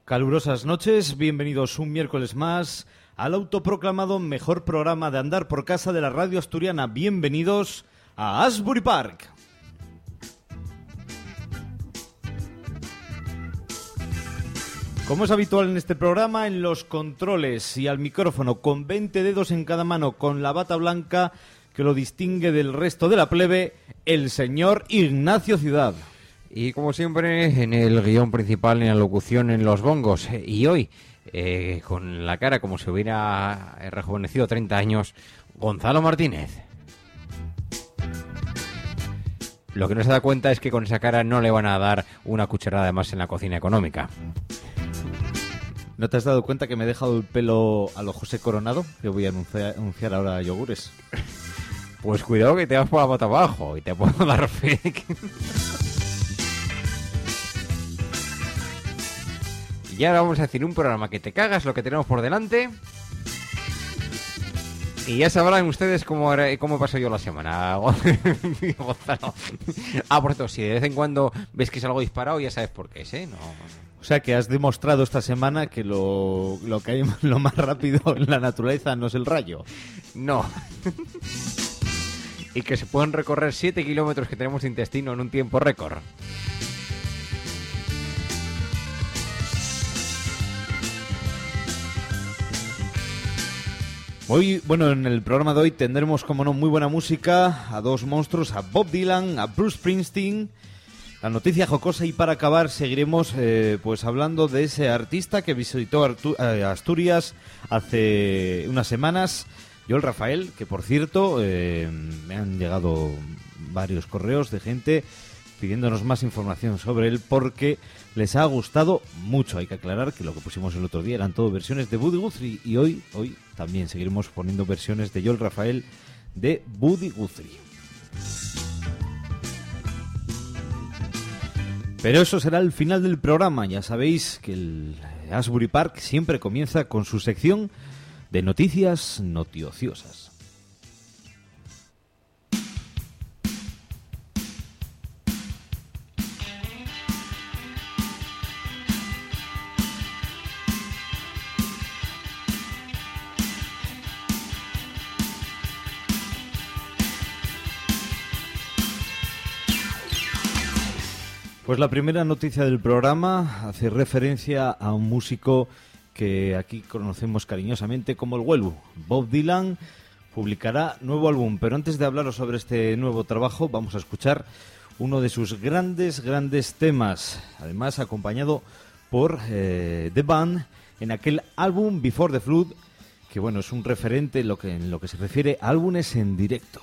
Calurosas noches, bienvenidos un miércoles más al autoproclamado mejor programa de andar por casa de la radio asturiana. Bienvenidos a Asbury Park. Como es habitual en este programa, en los controles y al micrófono, con 20 dedos en cada mano, con la bata blanca que lo distingue del resto de la plebe, el señor Ignacio Ciudad. Y como siempre, en el guión principal, en la locución, en los bongos. Y hoy, con la cara como si hubiera rejuvenecido 30 años, Gonzalo Martínez. Lo que no se da cuenta es que con esa cara no le van a dar una cucharada más en la cocina económica. ¿No te has dado cuenta que me he dejado el pelo a lo José Coronado? Que voy a anunciar ahora yogures. Pues cuidado que te vas por la pata abajo y te puedo dar fe. Y ahora vamos a decir un programa que te cagas lo que tenemos por delante. Y ya sabrán ustedes cómo pasó yo la semana, Gonzalo. Por cierto, si de vez en cuando ves que es algo disparado, ya sabes por qué es, ¿eh? No. O sea, que has demostrado esta semana que lo que hay lo más rápido en la naturaleza no es el rayo. No. Y que se pueden recorrer 7 kilómetros que tenemos de intestino en un tiempo récord. Hoy, bueno, en el programa de hoy tendremos, como no, muy buena música, a dos monstruos, a Bob Dylan, a Bruce Springsteen, la noticia jocosa, y para acabar seguiremos pues hablando de ese artista que visitó Asturias hace unas semanas, Joel Rafael, que por cierto me han llegado varios correos de gente pidiéndonos más información sobre él porque les ha gustado mucho. Hay que aclarar que lo que pusimos el otro día eran todo versiones de Woody Guthrie y hoy también seguiremos poniendo versiones de Joel Rafael de Woody Guthrie. Pero eso será el final del programa. Ya sabéis que el Asbury Park siempre comienza con su sección de noticias noticiosas. Pues la primera noticia del programa hace referencia a un músico que aquí conocemos cariñosamente como el Huelu. Bob Dylan publicará nuevo álbum, pero antes de hablaros sobre este nuevo trabajo vamos a escuchar uno de sus grandes temas, además acompañado por The Band en aquel álbum Before the Flood, que bueno, es un referente en lo que se refiere a álbumes en directo.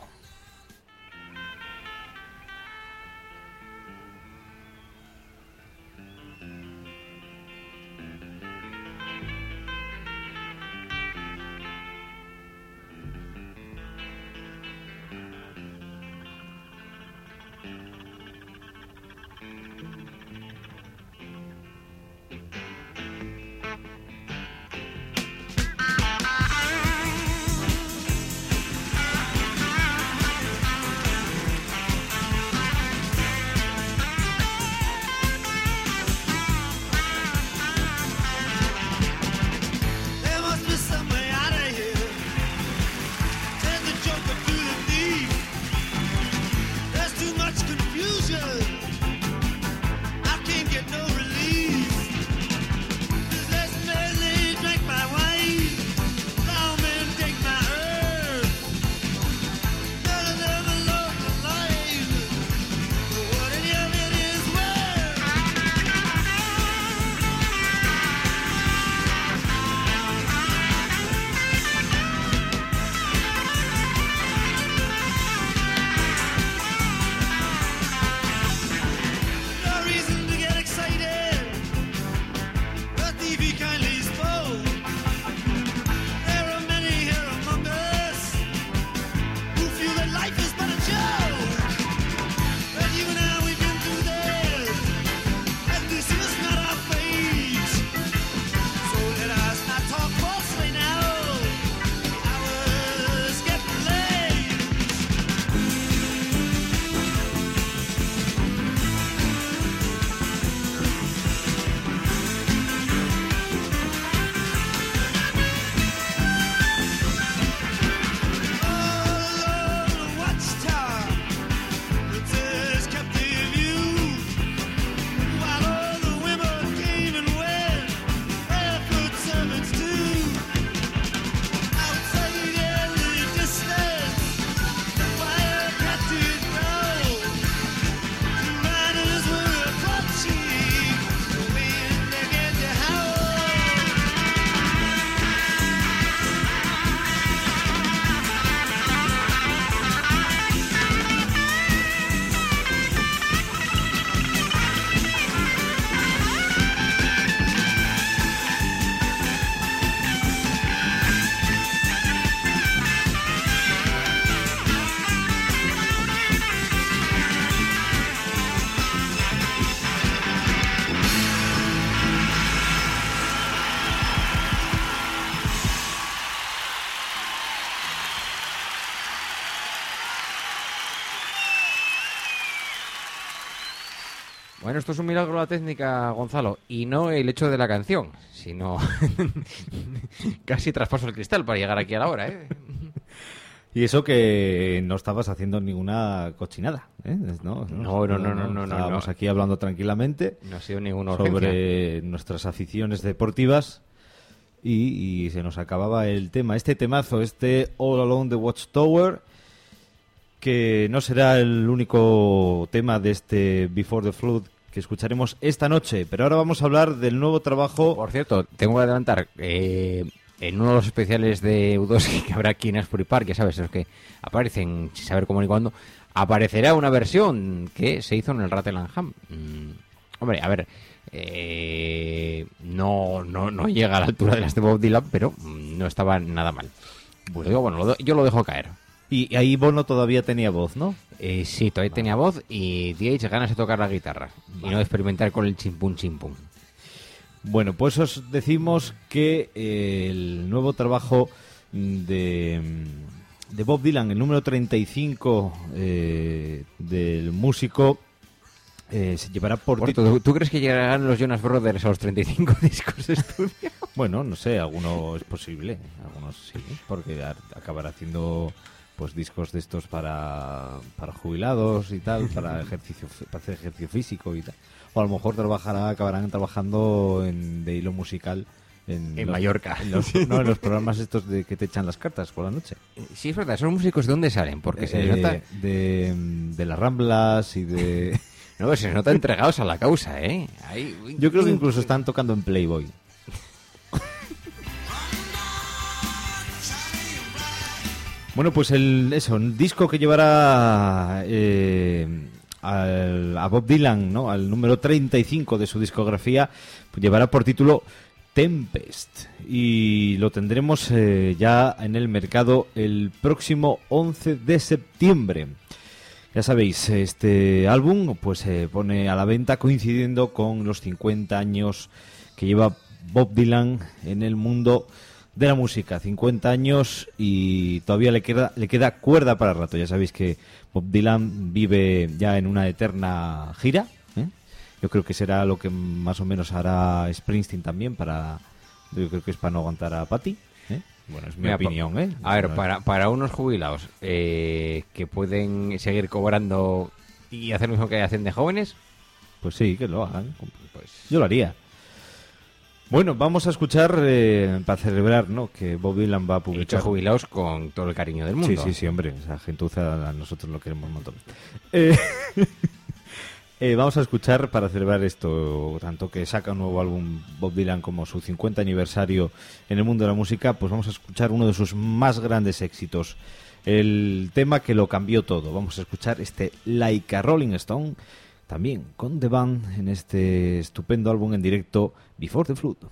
Bueno, esto es un milagro la técnica, Gonzalo, y no el hecho de la canción, sino casi traspaso el cristal para llegar aquí a la hora, ¿eh? Y eso que no estabas haciendo ninguna cochinada, ¿eh? No. Estábamos aquí hablando tranquilamente No ha sido ninguna urgencia. sobre nuestras aficiones deportivas y se nos acababa el tema. Este temazo, All Along the Watchtower, que no será el único tema de este Before the Flood que escucharemos esta noche, pero ahora vamos a hablar del nuevo trabajo. Por cierto, tengo que adelantar, en uno de los especiales de U2 que habrá aquí en Asbury Park, ya sabes, los que aparecen sin saber cómo ni cuándo, aparecerá una versión que se hizo en el Rattle&Hum. Hombre, a ver, no llega a la altura de las de Bob Dylan, pero no estaba nada mal. Pues digo, bueno, yo lo dejo caer. Y ahí Bono todavía tenía voz, ¿no? Sí, todavía tenía voz y DH ganas de tocar la guitarra y no de experimentar con el chimpún. Bueno, pues os decimos que el nuevo trabajo de Bob Dylan, el número 35 del músico, se llevará por título. ¿Tú crees que llegarán los Jonas Brothers a los 35 discos de estudio? Bueno, no sé, alguno es posible, algunos sí, porque acabará haciendo pues discos de estos para jubilados y tal, para hacer ejercicio físico y tal. O a lo mejor acabarán trabajando de hilo musical en Mallorca. En los programas estos de que te echan las cartas por la noche. Sí, es verdad. ¿Esos músicos de dónde salen? Porque se les nota... De las Ramblas y de... No, se les nota entregados a la causa, ¿eh? Yo creo que incluso están tocando en Playboy. Bueno, pues el disco que llevará a Bob Dylan, ¿no? Al número 35 de su discografía, pues llevará por título Tempest, y lo tendremos ya en el mercado el próximo 11 de septiembre. Ya sabéis, este álbum pues se pone a la venta coincidiendo con los 50 años que lleva Bob Dylan en el mundo de la música. 50 años y todavía le queda cuerda para rato. Ya sabéis que Bob Dylan vive ya en una eterna gira, ¿eh? Yo creo que será lo que más o menos hará Springsteen también, yo creo que es para no aguantar a Patty, ¿eh? Bueno, es mi opinión, ¿eh? A ver, para unos jubilados que pueden seguir cobrando y hacer lo mismo que hacen de jóvenes, pues sí, que lo hagan. Pues yo lo haría. Bueno, vamos a escuchar para celebrar, ¿no?, que Bob Dylan va a publicar. Hechos jubilados con todo el cariño del mundo. Sí, hombre, esa gentuza a nosotros lo queremos un montón. Vamos a escuchar para celebrar esto, tanto que saca un nuevo álbum Bob Dylan como su 50 aniversario en el mundo de la música, pues vamos a escuchar uno de sus más grandes éxitos, el tema que lo cambió todo. Vamos a escuchar Like a Rolling Stone, también con The Band, en este estupendo álbum en directo Before the Flood.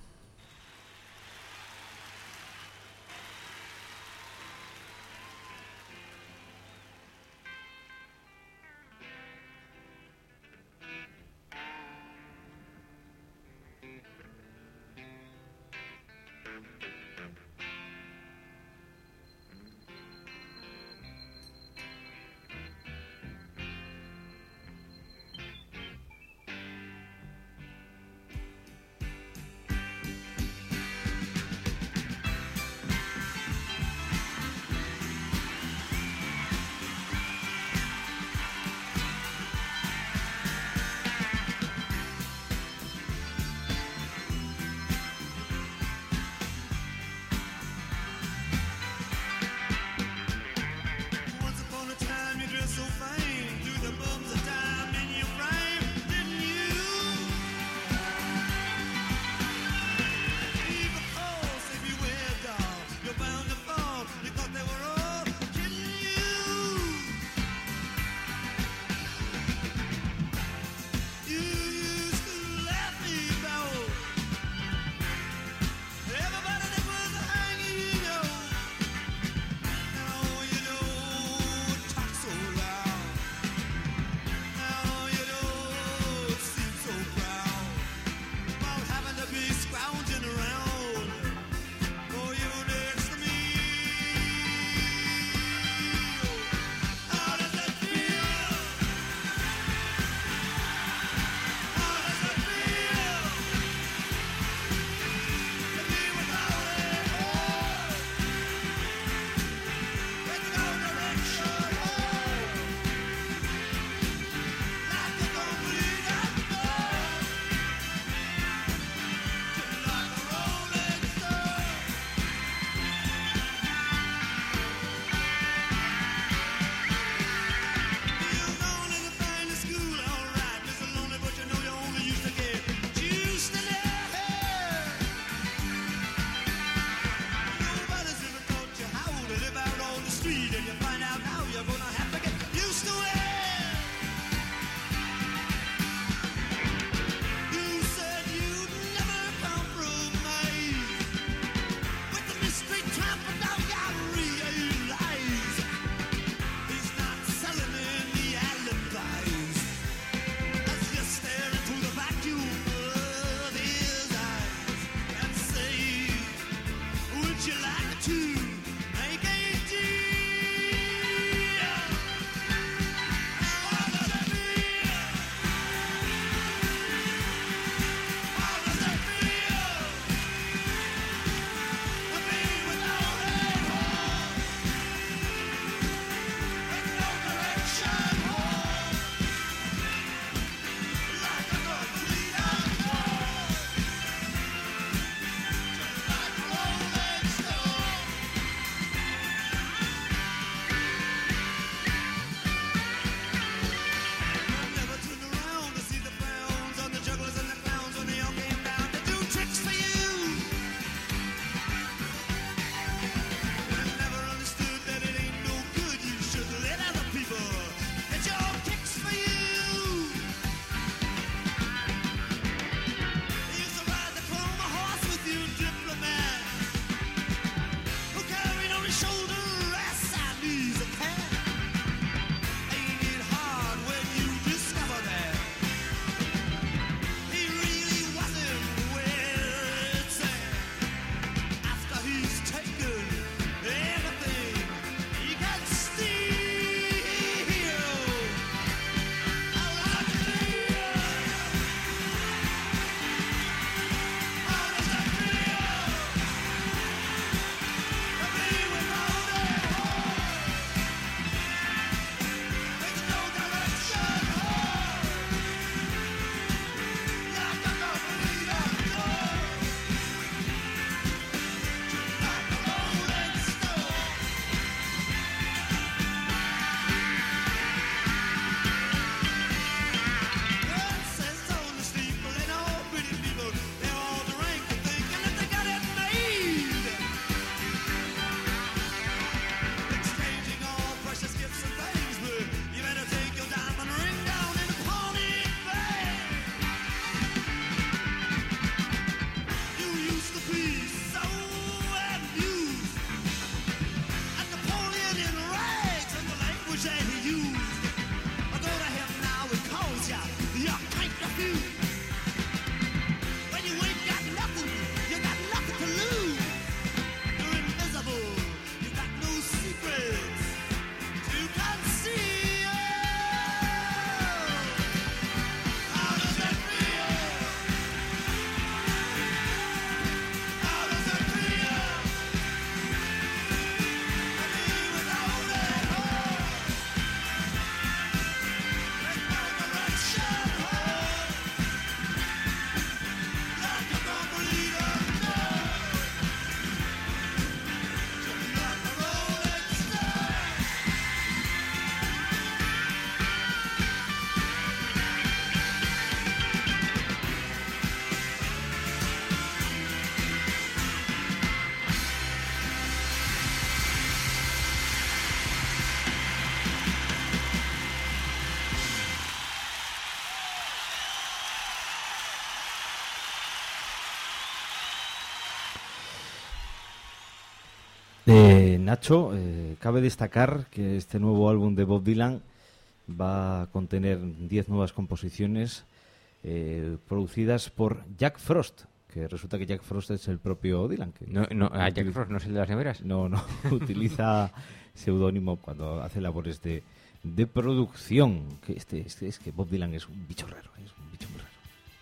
Nacho, cabe destacar que este nuevo álbum de Bob Dylan va a contener 10 nuevas composiciones producidas por Jack Frost, que resulta que Jack Frost es el propio Dylan. Que Jack Frost no es el de las neveras. No, utiliza seudónimo cuando hace labores de producción. Que es que Bob Dylan es un bicho raro, es un bicho muy raro.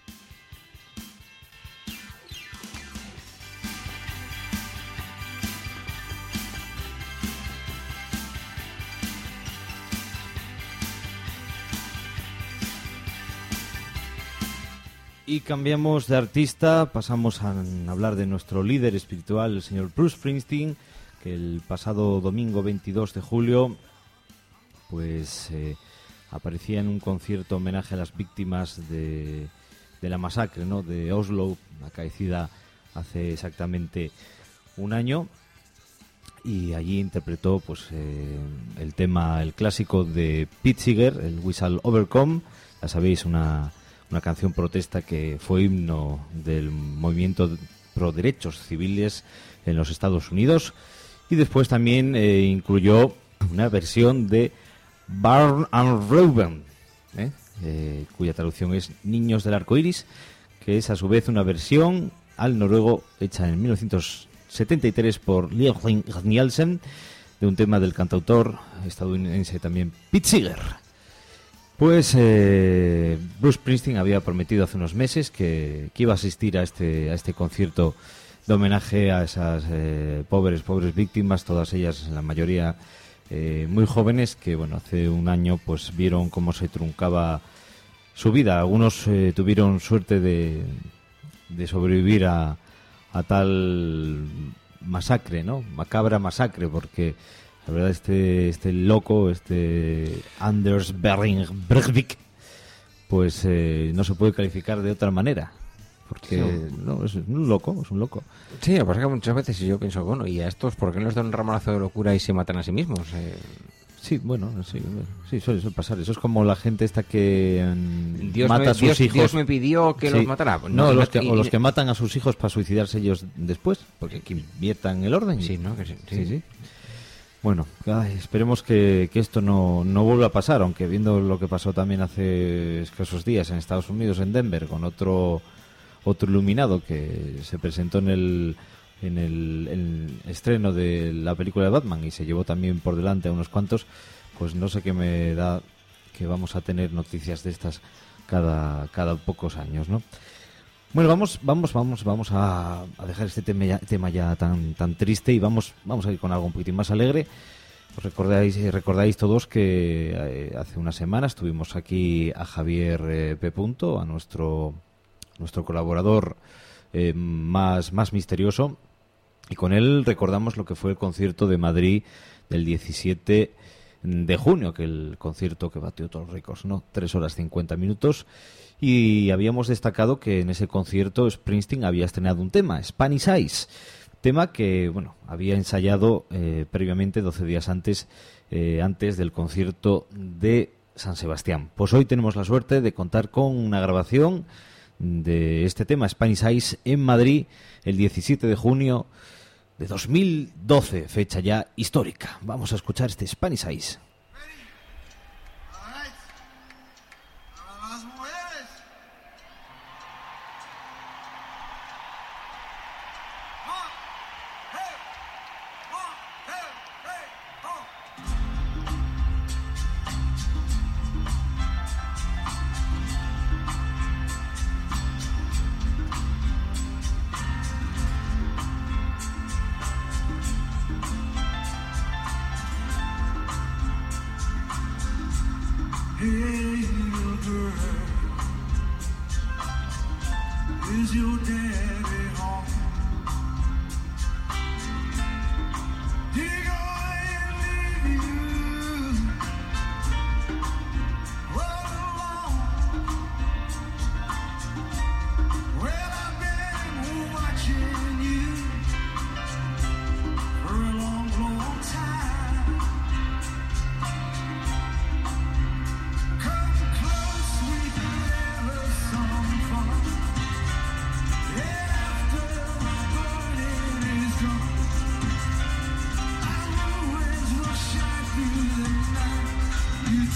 Y cambiamos de artista, pasamos a hablar de nuestro líder espiritual, el señor Bruce Springsteen, que el pasado domingo 22 de julio pues aparecía en un concierto homenaje a las víctimas de la masacre, ¿no?, de Oslo, acaecida hace exactamente un año, y allí interpretó pues el tema, el clásico de Pete Seeger, el We Shall Overcome. Ya sabéis, una canción protesta que fue himno del movimiento pro derechos civiles en los Estados Unidos, y después también incluyó una versión de Barn and Reuben, cuya traducción es Niños del Arco Iris, que es a su vez una versión al noruego hecha en 1973 por Liam Nielsen de un tema del cantautor estadounidense también Pete Seeger. Pues Bruce Springsteen había prometido hace unos meses que iba a asistir a este concierto de homenaje a esas pobres víctimas, todas ellas, la mayoría muy jóvenes, que bueno, hace un año pues vieron cómo se truncaba su vida. Algunos tuvieron suerte de sobrevivir a tal masacre, ¿no? Macabra masacre, porque la verdad este loco, Anders Behring Breivik, pues no se puede calificar de otra manera, porque no, es un loco. Sí, lo que pasa es que muchas veces yo pienso, bueno, ¿y a estos por qué no les dan un ramalazo de locura y se matan a sí mismos? Sí, bueno, sí, suele pasar. Eso es como la gente esta que mata a sus hijos. Dios me pidió que los matara. Pues no, los que matan a sus hijos para suicidarse ellos después, porque que inviertan el orden. Sí, ¿no? Que sí. Bueno, esperemos que esto no vuelva a pasar, aunque viendo lo que pasó también hace escasos días en Estados Unidos, en Denver, con otro iluminado que se presentó en el estreno de la película de Batman y se llevó también por delante a unos cuantos, pues no sé qué me da que vamos a tener noticias de estas cada pocos años, ¿no? Bueno, vamos a dejar este tema ya tan triste y vamos a ir con algo un poquitín más alegre. Os recordáis todos que hace unas semanas tuvimos aquí a Javier P. a nuestro colaborador más misterioso, y con él recordamos lo que fue el concierto de Madrid del 17 de junio, que el concierto que batió todos los récords, ¿no? 3 horas 50 minutos. Y habíamos destacado que en ese concierto Springsteen había estrenado un tema, Spanish Eyes, tema que bueno, había ensayado previamente 12 días antes del concierto de San Sebastián. Pues hoy tenemos la suerte de contar con una grabación de este tema, Spanish Eyes, en Madrid el 17 de junio de 2012, fecha ya histórica. Vamos a escuchar este Spanish Eyes.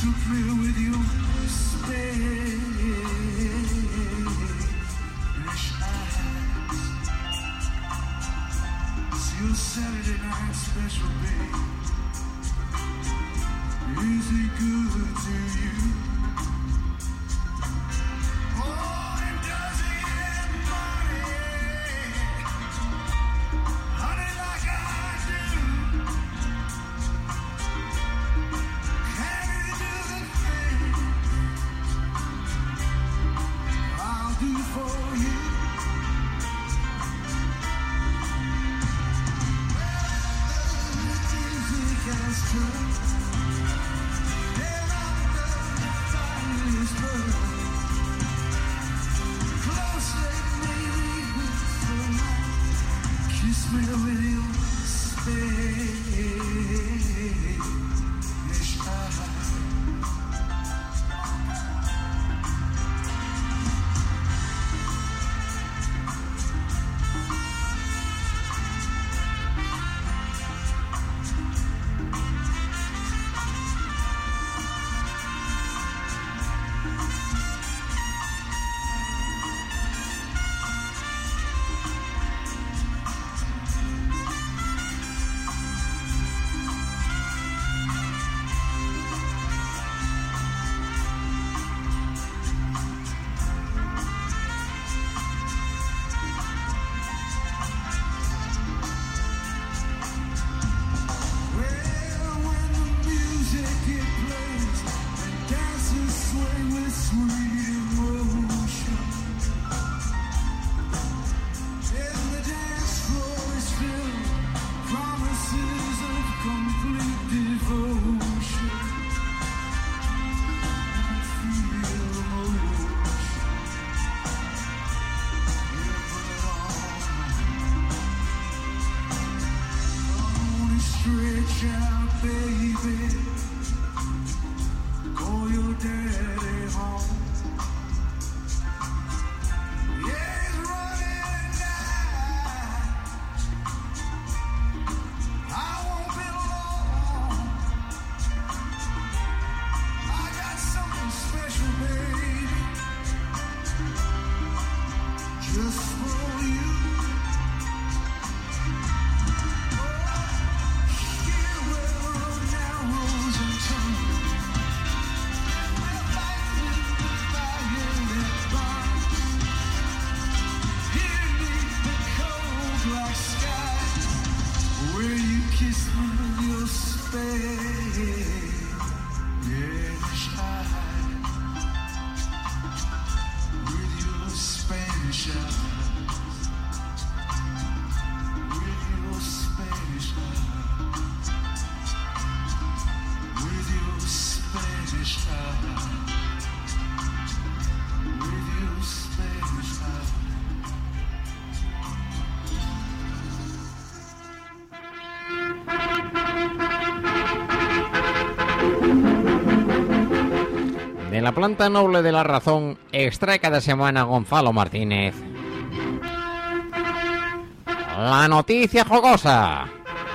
De la planta noble de la razón, extrae cada semana Gonzalo Martínez la noticia jocosa.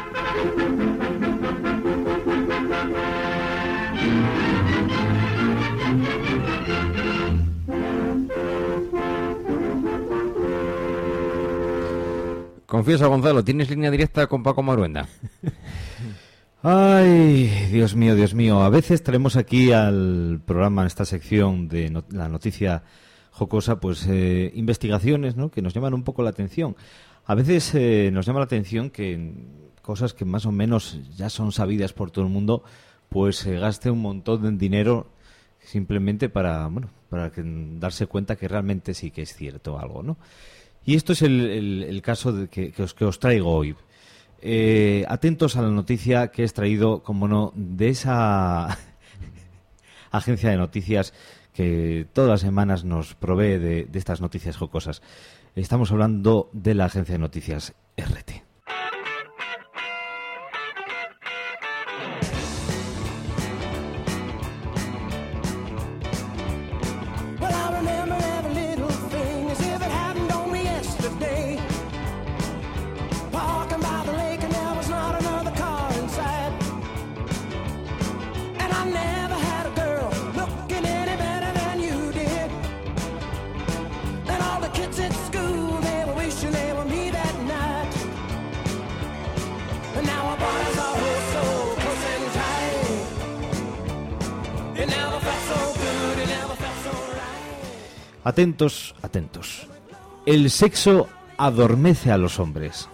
Confieso, Gonzalo, ¿tienes línea directa con Paco Maruenda? Ay, Dios mío, Dios mío. A veces traemos aquí al programa, en esta sección de la noticia jocosa, pues investigaciones, ¿no?, que nos llaman un poco la atención. A veces nos llama la atención que cosas que más o menos ya son sabidas por todo el mundo, pues se gaste un montón de dinero simplemente para darse cuenta que realmente sí que es cierto algo, ¿no? Y esto es el caso que os traigo hoy. Atentos a la noticia que he extraído, como no, de esa agencia de noticias que todas las semanas nos provee de estas noticias jocosas. Estamos hablando de la agencia de noticias RT. I never had a girl Atentos, atentos. El sexo adormece a los hombres.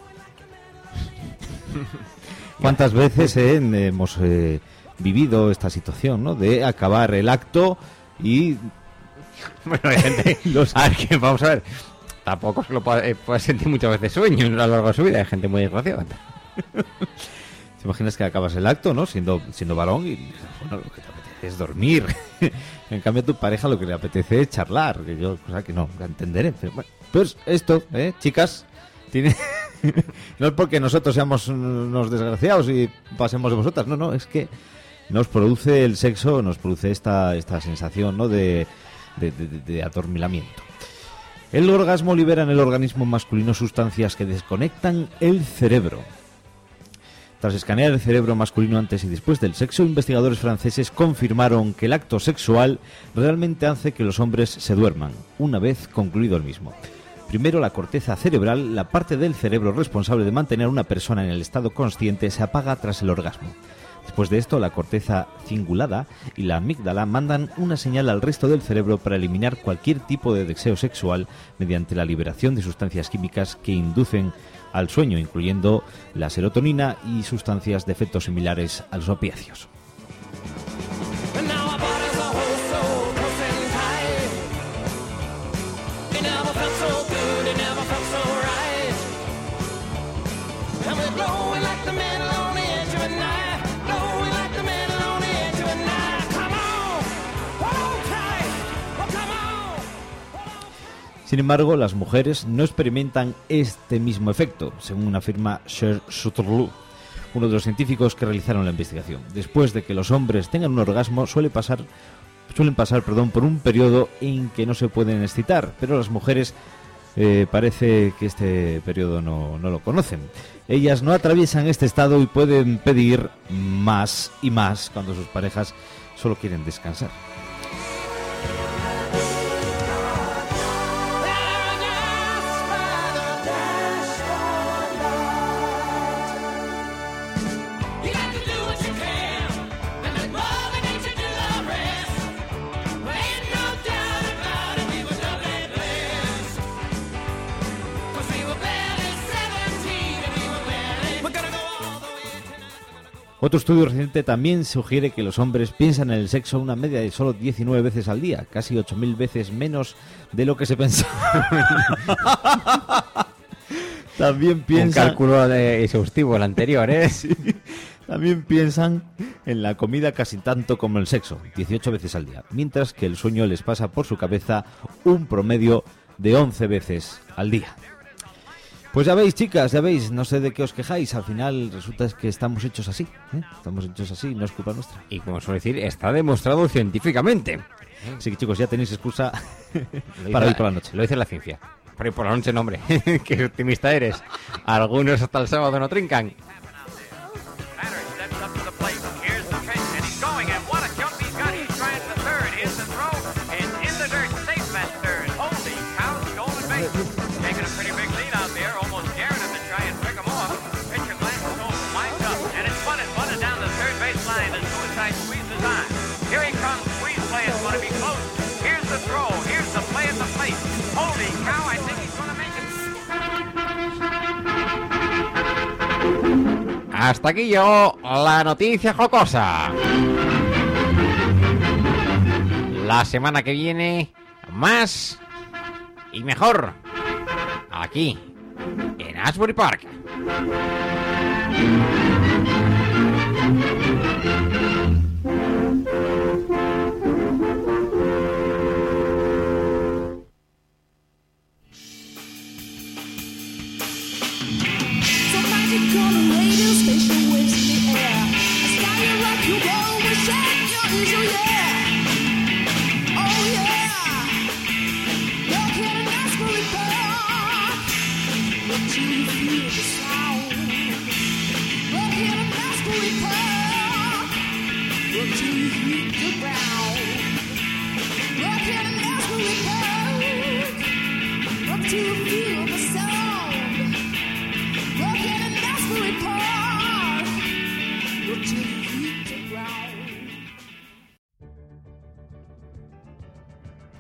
¿Cuántas veces hemos vivido esta situación, ¿no? De acabar el acto y... Bueno, hay gente... A ver, que vamos a ver. Tampoco se lo puede sentir muchas veces sueño a lo largo de su vida. Hay gente muy desgraciada. ¿Te imaginas que acabas el acto, ¿no? Siendo varón y, bueno, lo que te apetece es dormir. En cambio, a tu pareja lo que le apetece es charlar. Que yo, cosa que no entenderé. Pero, bueno, pues esto, chicas, tiene... No es porque nosotros seamos unos desgraciados y pasemos de vosotras. No, es que nos produce el sexo, nos produce esta sensación, ¿no? de adormilamiento. El orgasmo libera en el organismo masculino sustancias que desconectan el cerebro. Tras escanear el cerebro masculino antes y después del sexo, investigadores franceses confirmaron que el acto sexual realmente hace que los hombres se duerman, una vez concluido el mismo. Primero, la corteza cerebral, la parte del cerebro responsable de mantener a una persona en el estado consciente, se apaga tras el orgasmo. Después de esto, la corteza cingulada y la amígdala mandan una señal al resto del cerebro para eliminar cualquier tipo de deseo sexual mediante la liberación de sustancias químicas que inducen al sueño, incluyendo la serotonina y sustancias de efectos similares a los opiáceos. Sin embargo, las mujeres no experimentan este mismo efecto, según afirma Cher Souterlou, uno de los científicos que realizaron la investigación. Después de que los hombres tengan un orgasmo, suelen pasar por un periodo en que no se pueden excitar, pero las mujeres parece que este periodo no lo conocen. Ellas no atraviesan este estado y pueden pedir más y más cuando sus parejas solo quieren descansar. Otro estudio reciente también sugiere que los hombres piensan en el sexo una media de solo 19 veces al día, casi 8.000 veces menos de lo que se pensaba. También piensan... Un cálculo exhaustivo el anterior, ¿eh? Sí. También piensan en la comida casi tanto como el sexo, 18 veces al día, mientras que el sueño les pasa por su cabeza un promedio de 11 veces al día. Pues ya veis, chicas, ya veis, no sé de qué os quejáis, al final resulta que estamos hechos así, estamos hechos así, no es culpa nuestra. Y como suelo decir, está demostrado científicamente. Así que, chicos, ya tenéis excusa para ir por la noche. Lo dice la ciencia. Para ir por la noche, no, hombre, qué optimista eres. Algunos hasta el sábado no trincan. Hasta aquí llegó la noticia jocosa. La semana que viene, más y mejor. Aquí, en Asbury Park.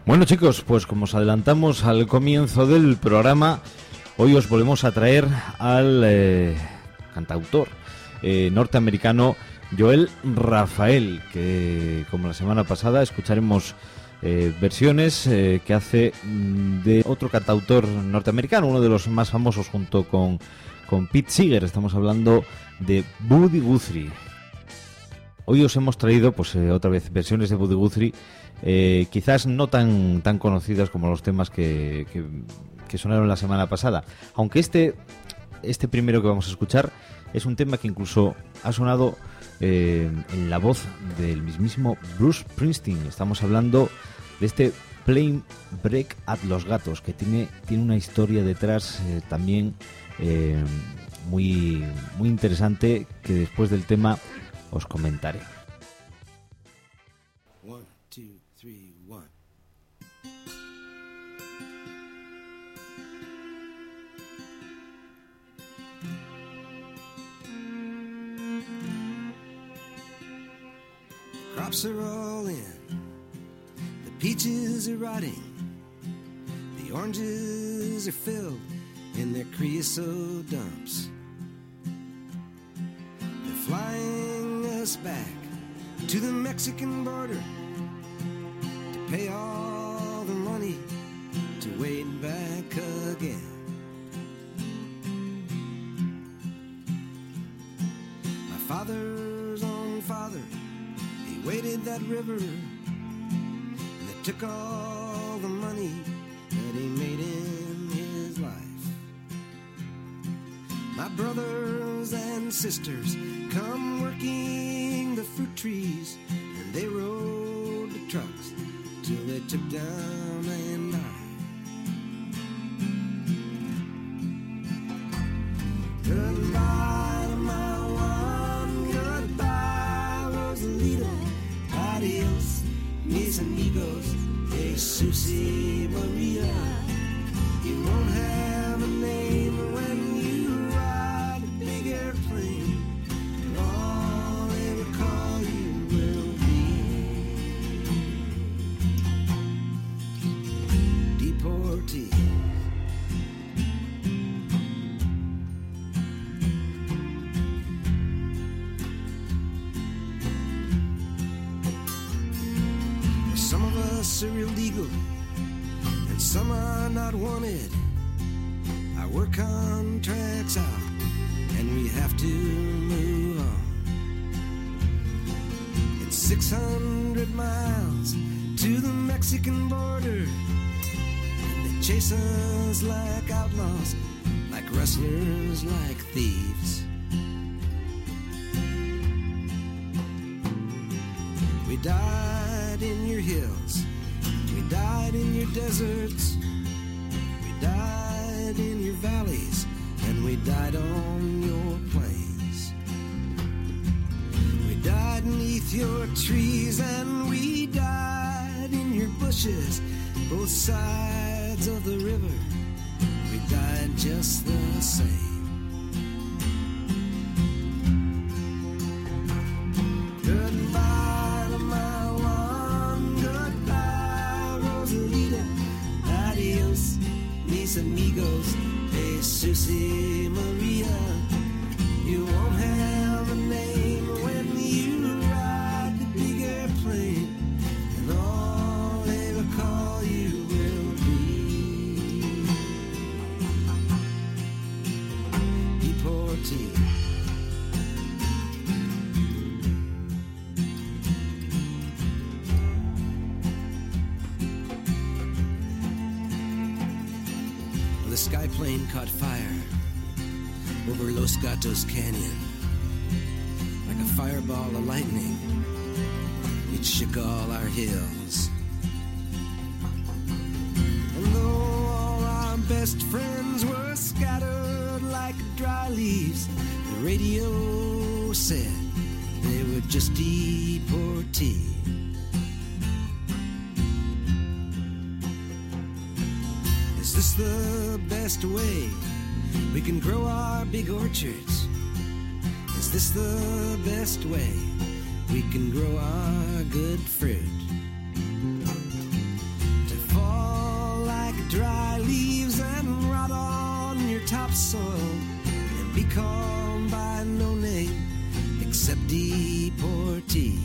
Bueno, chicos, pues como os adelantamos al comienzo del programa, hoy os volvemos a traer al cantautor norteamericano Joel Rafael, que como la semana pasada escucharemos versiones que hace de otro cantautor norteamericano, uno de los más famosos junto con Pete Seeger. Estamos hablando de Woody Guthrie. Hoy os hemos traído pues otra vez versiones de Woody Guthrie, quizás no tan conocidas como los temas que sonaron la semana pasada, aunque este primero que vamos a escuchar es un tema que incluso ha sonado en la voz del mismísimo Bruce Springsteen. Estamos hablando de este Plane Break at Los Gatos, que tiene una historia detrás también muy interesante, que después del tema os comentaré. 1, 2, 3, 1. Crops are all in, the peaches are rotting, the oranges are filled in their creosote dumps. They're flying us back to the Mexican border to pay all the money to wade back again. My father's own father, he waded that river, and they took all the money that he made in his life. My brothers and sisters come working the fruit trees, and they rode the trucks till they took down and died. Goodbye to my one, goodbye Rosalita, adios mis amigos, Jesus y Maria. You won't have a name when you ride a big airplane, and all they will call you will be deportee. Some of us are illegal, and some are not wanted. Our work contract's out, and we have to move on. It's 600 miles to the Mexican border, and they chase us like outlaws, like wrestlers, like thieves. We died in your hills, we died in your deserts, we died in your valleys, and we died on your plains. We died beneath your trees, and we died in your bushes, both sides of the river. We died just the same. Goodbye to my one, goodbye Rosalita, adios mis amigos, Jesus y Maria. You won't have a name when you ride the big airplane, and all they will call you will be deportee. The sky plane caught fire over Los Gatos Canyon. Like a fireball of lightning, it shook all our hills. And though all our best friends were scattered like dry leaves, the radio said they were just deportees. Is this the best way we can grow our big orchards? Is this the best way we can grow our good fruit? To soil and be called by no name except deportee.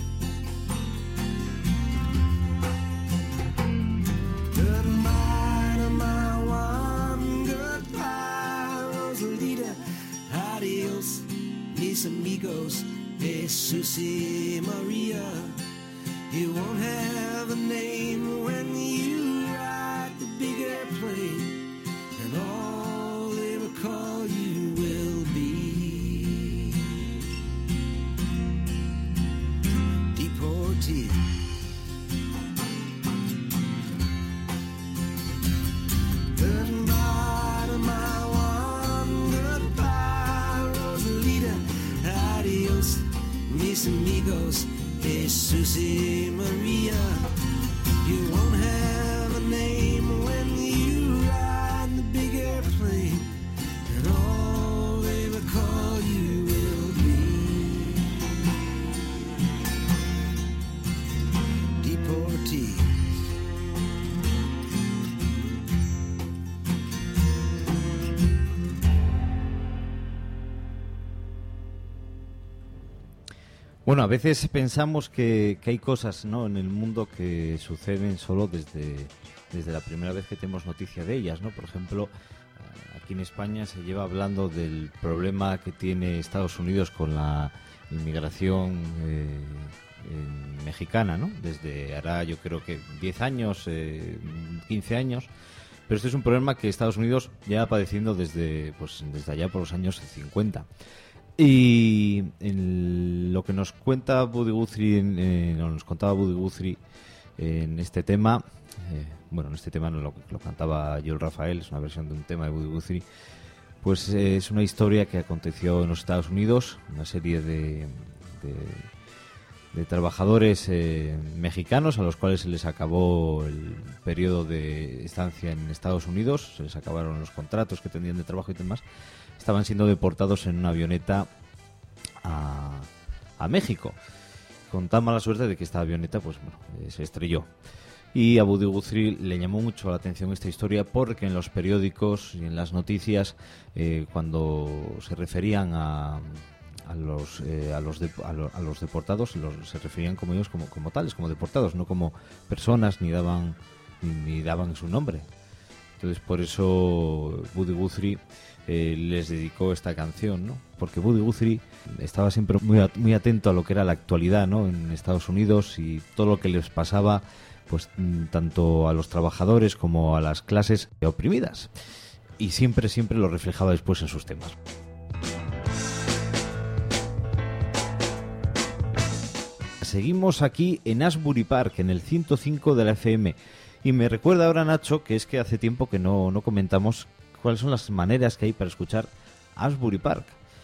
Goodbye to my one, goodbye, Rosalita. Adios, mis amigos, Jesus y Maria. You won't have a name when you ride the big airplane, and all they will call you will be deportee. Goodbye to my one, goodbye, Rosalita. Adios, mis amigos, Jesus y Maria. You won't have a name when you ride the big airplane, and all they will call you will be deportee. Bueno, a veces pensamos que hay cosas, ¿no?, en el mundo que suceden solo desde la primera vez que tenemos noticia de ellas, ¿no? Por ejemplo, aquí en España se lleva hablando del problema que tiene Estados Unidos con la inmigración mexicana, ¿no? Desde hará, yo creo que 10 años, 15 años. Pero este es un problema que Estados Unidos lleva padeciendo desde allá por los años 50. Y lo que nos cuenta Woody Guthrie, nos contaba Woody Guthrie en este tema, en este tema no lo cantaba Joel Rafael, es una versión de un tema de Woody Guthrie, pues es una historia que aconteció en los Estados Unidos, una serie de trabajadores mexicanos a los cuales se les acabó el periodo de estancia en Estados Unidos, se les acabaron los contratos que tenían de trabajo y demás. Estaban siendo deportados en una avioneta a México, con tan mala suerte de que esta avioneta se estrelló. Y a Woody Guthrie le llamó mucho la atención esta historia porque en los periódicos y en las noticias, cuando se referían a los deportados, se referían como ellos como tales, como deportados, no como personas, ni daban su nombre. Entonces por eso Woody Guthrie les dedicó esta canción, ¿no? Porque Woody Guthrie estaba siempre muy atento a lo que era la actualidad, ¿no?, en Estados Unidos y todo lo que les pasaba, pues tanto a los trabajadores como a las clases oprimidas, y siempre lo reflejaba después en sus temas. Seguimos aquí en Asbury Park, en el 105 de la FM. Y me recuerda ahora, Nacho, que es que hace tiempo que no comentamos cuáles son las maneras que hay para escuchar Asbury Park.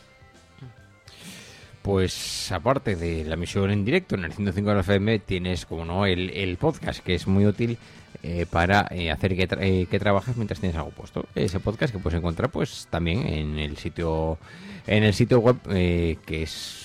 Pues aparte de la emisión en directo en el 105 de la FM, tienes, como no, el podcast, que es muy útil para hacer que trabajes mientras tienes algo puesto. Ese podcast que puedes encontrar pues también en el sitio web que es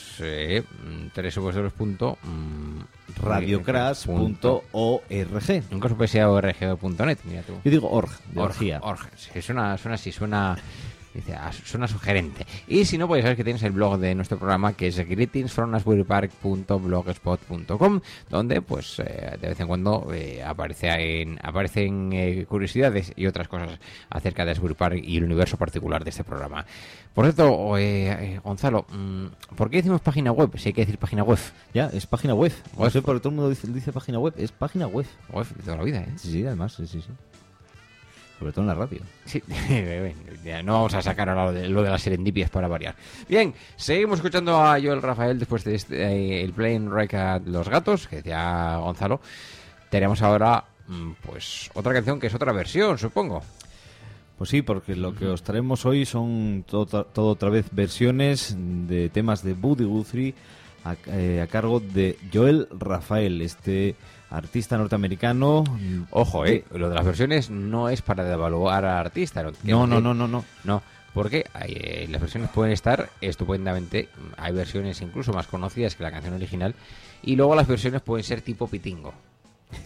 www.radiocrash.org. Nunca supe si era org.net, mira tú. Yo digo org, de orgía. Org. Sí, suena así, suena sugerente. Y si no, pues sabes que tienes el blog de nuestro programa, que es greetingsfromasburypark.blogspot.com, donde pues de vez en cuando aparecen curiosidades y otras cosas acerca de Asbury Park y el universo particular de este programa. Por cierto, Gonzalo, ¿por qué decimos página web? Si hay que decir página web. Ya, es página web. No sé por qué todo el mundo dice página web. Es página web. Web de toda la vida, ¿eh? Sí, además, sí. Sobre todo en la radio. Sí, ya no vamos a sacar ahora lo de las serendipias para variar. Bien, seguimos escuchando a Joel Rafael después de el Playing Record Los Gatos, que decía Gonzalo. Tenemos ahora pues otra canción que es otra versión, supongo. Pues sí, porque lo que os traemos hoy son todo otra vez versiones de temas de Woody Guthrie a cargo de Joel Rafael, este artista norteamericano. Ojo, lo de las versiones no es para devaluar al artista. No, porque las versiones pueden estar estupendamente. Hay versiones incluso más conocidas que la canción original. Y luego las versiones pueden ser tipo pitingo.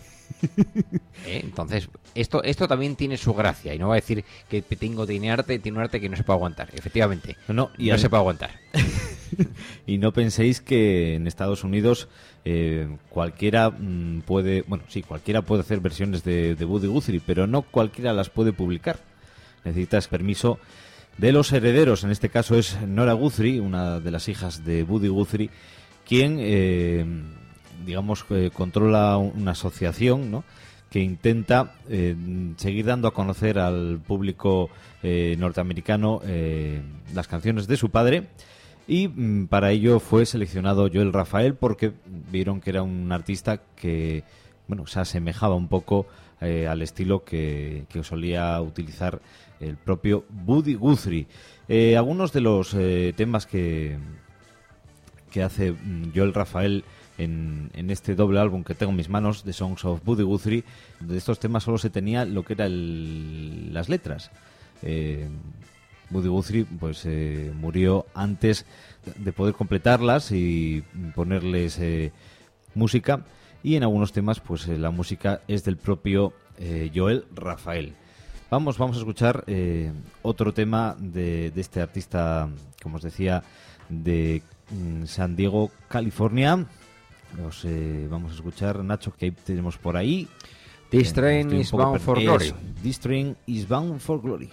Entonces, esto también tiene su gracia. Y no va a decir que tengo tiene un arte que no se puede aguantar. Efectivamente, no se puede aguantar. Y no penséis que en Estados Unidos cualquiera puede... Bueno, sí, cualquiera puede hacer versiones de Woody Guthrie, pero no cualquiera las puede publicar. Necesitas permiso de los herederos. En este caso es Nora Guthrie, una de las hijas de Woody Guthrie, quien, controla una asociación, ¿no?, que intenta seguir dando a conocer al público norteamericano las canciones de su padre. Y para ello fue seleccionado Joel Rafael porque vieron que era un artista que, bueno, se asemejaba un poco al estilo que solía utilizar el propio Woody Guthrie. Algunos de los temas que hace Joel Rafael en este doble álbum que tengo en mis manos, The Songs of Woody Guthrie, de estos temas solo se tenía lo que eran las letras. Woody Guthrie pues murió antes de poder completarlas y ponerles música, y en algunos temas pues la música es del propio Joel Rafael. Vamos a escuchar otro tema de este artista, como os decía, de San Diego, California. Vamos a escuchar, Nacho, que tenemos por ahí. This Train is Bound for Glory. This Train is Bound for Glory.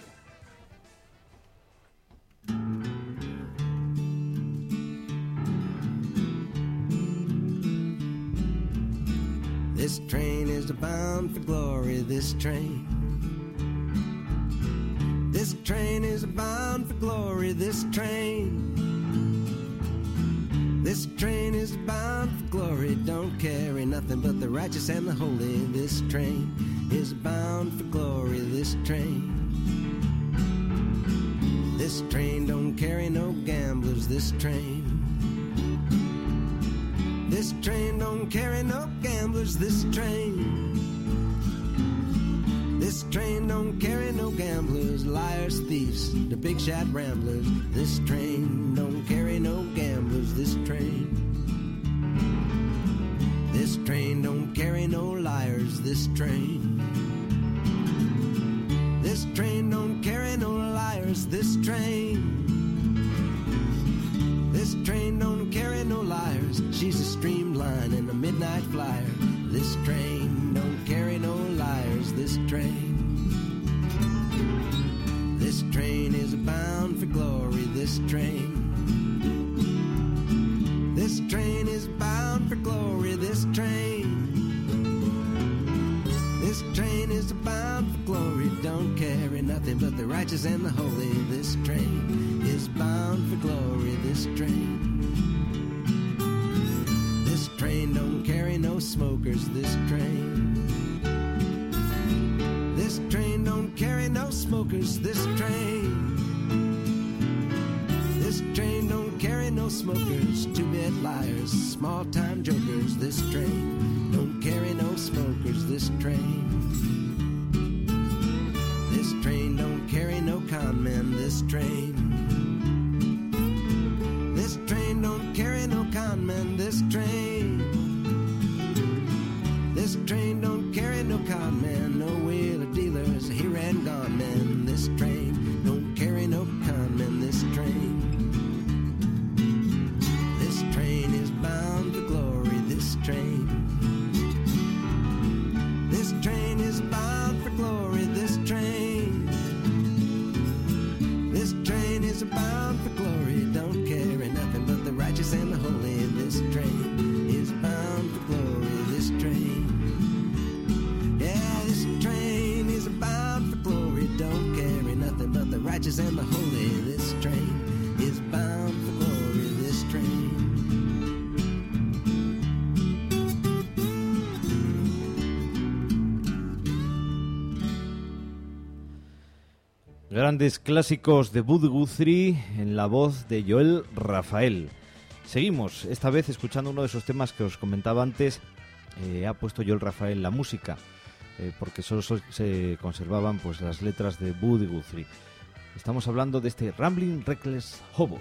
This train is bound for glory, this train. This train is bound for glory, this train. This train is bound for glory, don't carry nothing but the righteous and the holy. This train is bound for glory, this train. This train don't carry no gamblers, this train. This train don't carry no gamblers, this train. This train don't carry no gamblers, liars, thieves, the big shot ramblers. This train don't carry no gamblers, this train. This train don't carry no liars, this train. This train don't carry no liars, this train. This train don't carry no liars, she's a streamline and a midnight flyer. This train don't carry no liars, this train. This train is bound for glory, this train. This train is bound for glory, this train. This train is bound for glory, don't carry nothing but the righteous and the holy. This train is bound for glory, this train. This train don't carry no smokers, this train. This train don't carry no smokers, this train. This train don't carry no smokers, two-bit liars, small-time jokers. This train don't carry no smokers, this train. This train don't carry no con men, this train. This train don't carry no con men, this train. This train don't carry no con men, no wheeler dealers, here and gone men. This train don't carry no con men, this train. This train is bound for glory, this train. This train is bound for glory, this train. This train is bound for glory, don't carry nothing but the righteous and the holy. This train is bound for glory, this train. Yeah, this train is bound for glory, don't carry nothing but the righteous and the holy. This train is bound for glory, this train. Grandes clásicos de Woody Guthrie en la voz de Joel Rafael. Seguimos, esta vez escuchando uno de esos temas que os comentaba antes. Ha puesto Joel Rafael la música, porque solo se conservaban pues las letras de Woody Guthrie. Estamos hablando de este Rambling Reckless Hobo.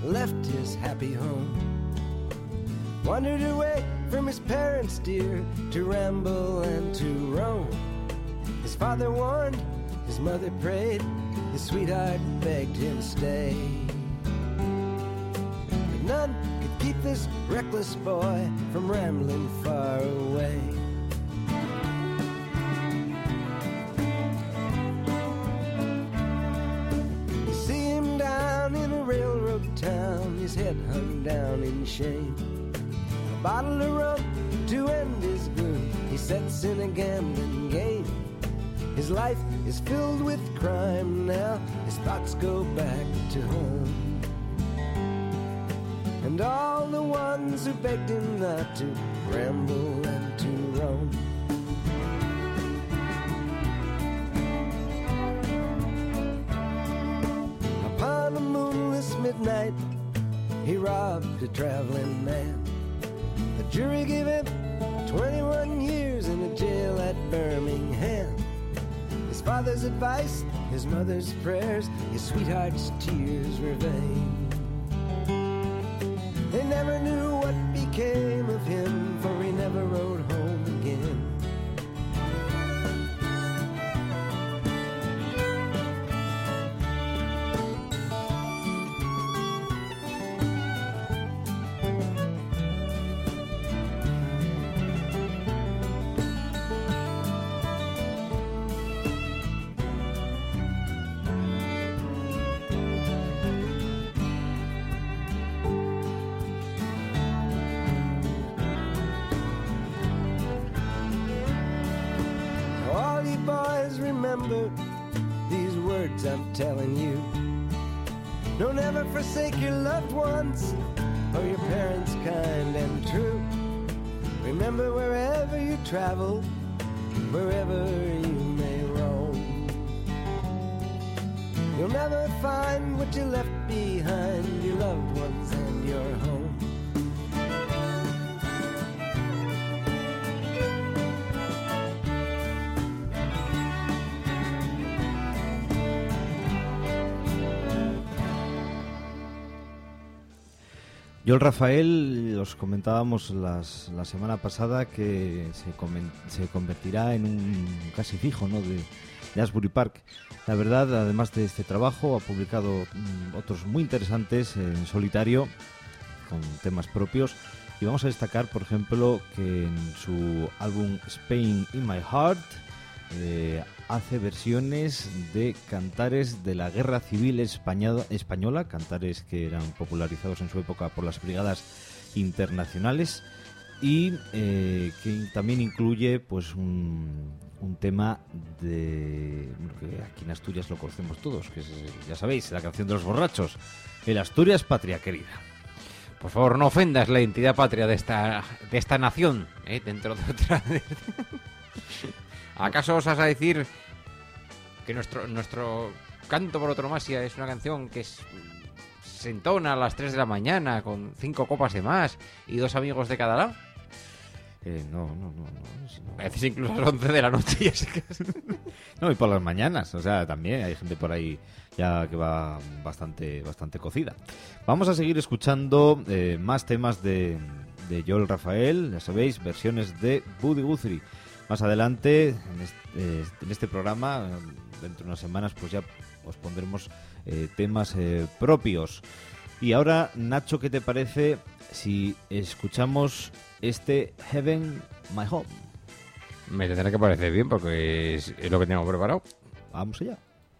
left his happy home, wandered away from his parents dear to ramble and to roam. His father warned, his mother prayed, his sweetheart begged him stay. But none could keep this reckless boy from rambling far away. You see him down in a railroad town, his head hung down in shame. A bottle of rum to end his gloom, he sets in a gambling game. His life is filled with crime now, his thoughts go back to home. And all the ones who begged him not to ramble and to roam. Upon a moonless midnight, he robbed a traveling man. The jury gave him 21 years in a jail at Birmingham. His father's advice, his mother's prayers, his sweetheart's tears were vain. They never knew what became of him, for he never rode home again. Remember these words I'm telling you. Don't ever forsake your loved ones or your parents kind and true. Remember wherever you travel, wherever you may roam, you'll never find what you left behind, your loved ones and your home. Joel Rafael, os comentábamos la semana pasada que se convertirá en un casi fijo, ¿no?, de Asbury Park. La verdad, además de este trabajo, ha publicado otros muy interesantes en solitario, con temas propios. Y vamos a destacar, por ejemplo, que en su álbum Spain in My Heart hace versiones de cantares de la Guerra Civil Española, cantares que eran popularizados en su época por las brigadas internacionales, y que también incluye pues un tema que aquí en Asturias lo conocemos todos, que es, ya sabéis, la canción de los borrachos, el Asturias Patria Querida. Por favor, no ofendas la identidad patria de esta nación, dentro de otra. ¿Acaso os vas a decir que nuestro canto por autonomasia es una canción que se entona a las 3 de la mañana con 5 copas de más y 2 amigos de cada lado? No. A veces incluso a las 11 de la noche. No, y por las mañanas, o sea, también hay gente por ahí ya que va bastante cocida. Vamos a seguir escuchando más temas de Joel Rafael, ya sabéis, versiones de Buddy Guthrie. Más adelante, en este programa, dentro de unas semanas, pues ya os pondremos temas propios. Y ahora, Nacho, ¿qué te parece si escuchamos este Heaven My Home? Me tendrá que parecer bien porque es lo que tengo preparado. Vamos allá.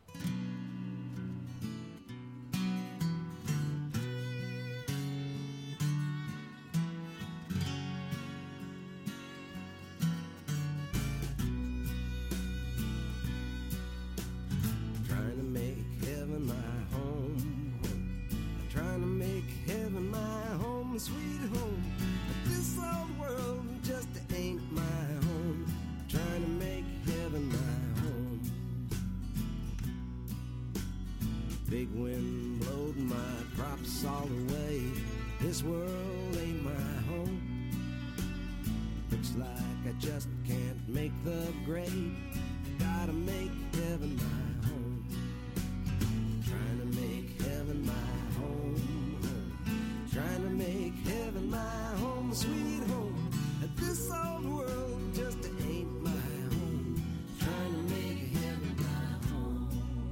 Sweet home, but this old world just ain't my home. Trying to make heaven my home. Big wind blowed my crops all away. This world ain't my home. Looks like I just can't make the grade. Gotta make heaven my home. Trying to make heaven my home. sweet home. This old world just ain't my home. Trying to make heaven my home.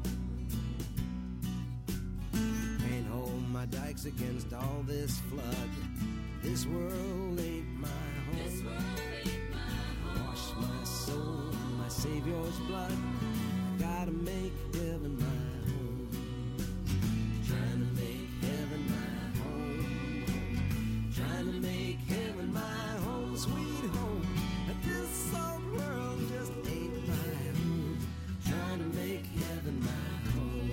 Can't hold my dikes against all this flood. This world ain't my home. This world ain't my home. Wash my soul in my Savior's blood. I gotta make heaven my home. Trying to make heaven my home. Trying to make heaven my home, sweet home. This old world just ain't my home. Trying to make heaven my home.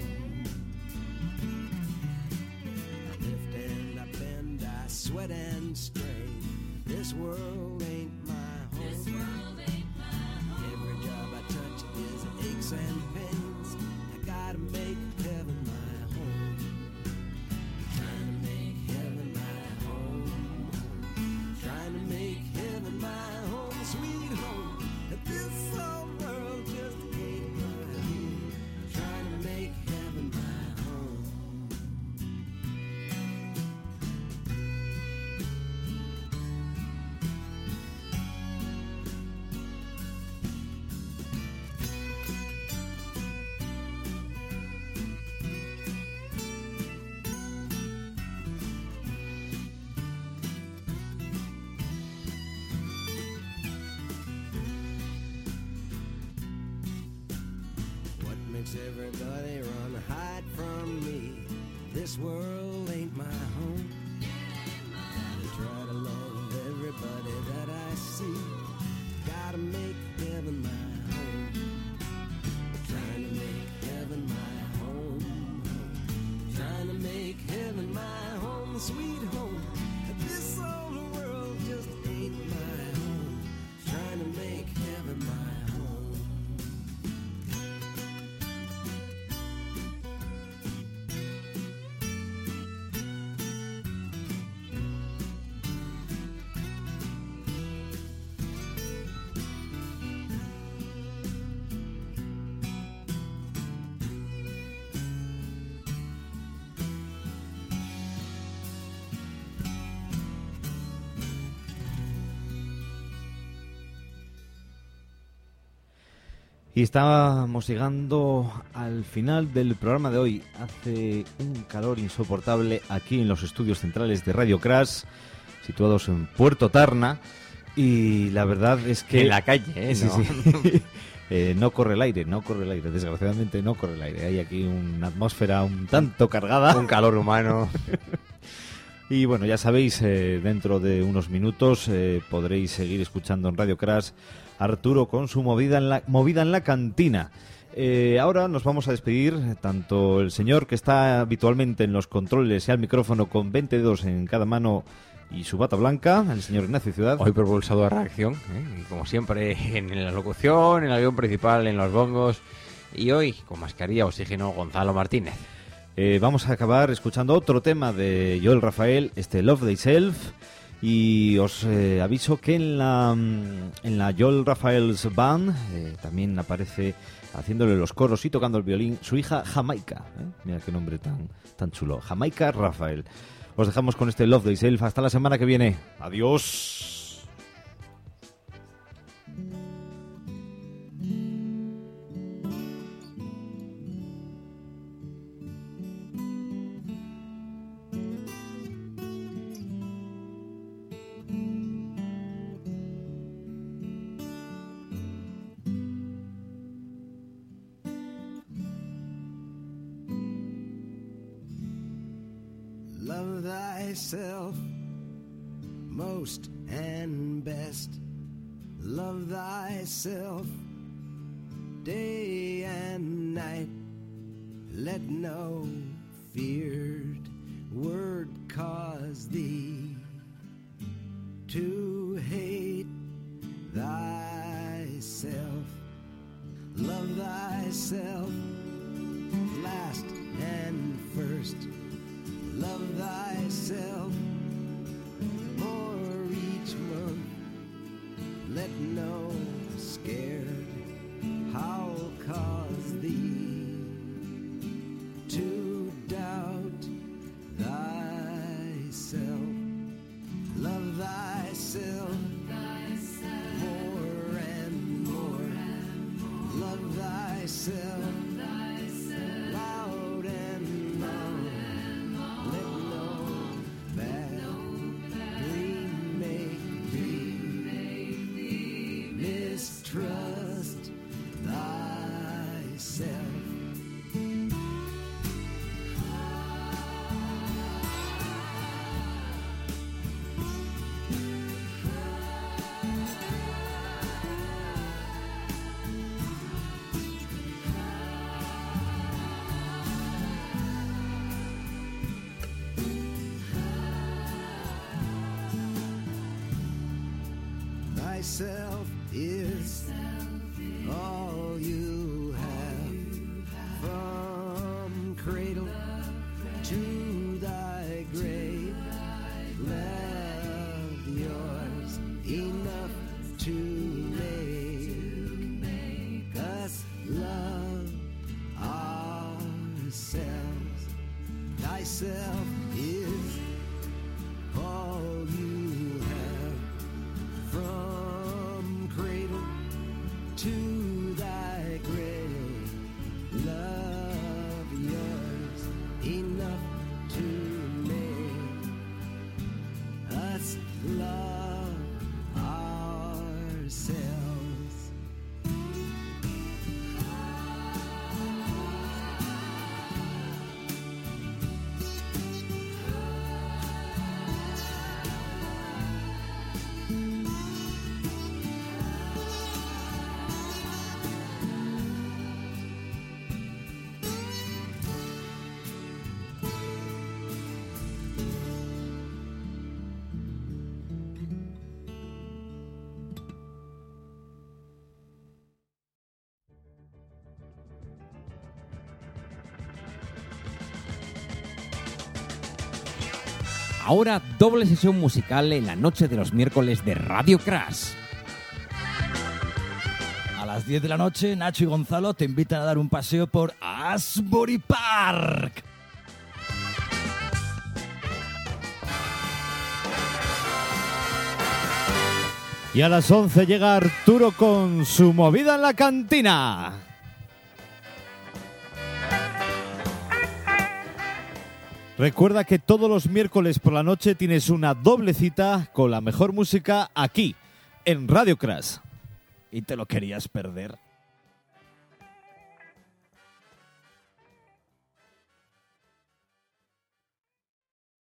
I lift and I bend, I sweat and strain. This world ain't my home. This world ain't my home. Every job I touch is aches and pains. I gotta make heaven my home. Trying to make heaven my home. Trying to make heaven my home, sweet home. This old world just ain't my home. Trying to make heaven my home. What makes everybody run, hide from me? This world ain't my home. I try to love everybody that I see. Gotta make heaven my home. Trying to make heaven my home. Trying to make heaven my home, sweet home. This old world just ain't my home. Trying to make heaven my home. Y estábamos llegando al final del programa de hoy. Hace un calor insoportable aquí en los estudios centrales de Radio Crash, situados en Puerto Tarna. Y la verdad es que... En la calle, Sí, ¿no? sí. No corre el aire, desgraciadamente no corre el aire. Hay aquí una atmósfera un tanto cargada. Un calor humano. Y bueno, ya sabéis, dentro de unos minutos podréis seguir escuchando en Radio Crash Arturo con su movida en la cantina. Ahora nos vamos a despedir, tanto el señor que está habitualmente en los controles y al micrófono con 20 dedos en cada mano y su bata blanca, el señor Ignacio Ciudad. Hoy propulsado a reacción, y como siempre en la locución, en el avión principal, en los bongos. Y hoy, con mascarilla, oxígeno, Gonzalo Martínez. Vamos a acabar escuchando otro tema de Joel Rafael, Love Thyself. Y os aviso que en la Joel Rafael's Band también aparece haciéndole los coros y tocando el violín su hija Jamaica. Mira qué nombre tan chulo. Jamaica Rafael. Os dejamos con este Love Thyself. Hasta la semana que viene. Adiós. Love thyself most and best. Love thyself day and night. Let no feared word cause thee to hate thyself. Love thyself last and first. Love thyself more each month. Let no scared howl cause thee to doubt thyself. Love thyself thyself more and more. Love thyself loud and long. Let no bad dream make thee mistrust thyself. Thyself is all you have, from cradle to thy grave. Love yours enough to make us love ourselves. Thyself is all you have, from cradle to thy grave. Love yours enough to make us love ourselves. Ahora doble sesión musical en la noche de los miércoles de Radio Crash. A las 10 de la noche, Nacho y Gonzalo te invitan a dar un paseo por Asbury Park. Y a las 11 llega Arturo con su movida en la cantina. Recuerda que todos los miércoles por la noche tienes una doble cita con la mejor música aquí, en Radio Crash. ¿Y te lo querías perder?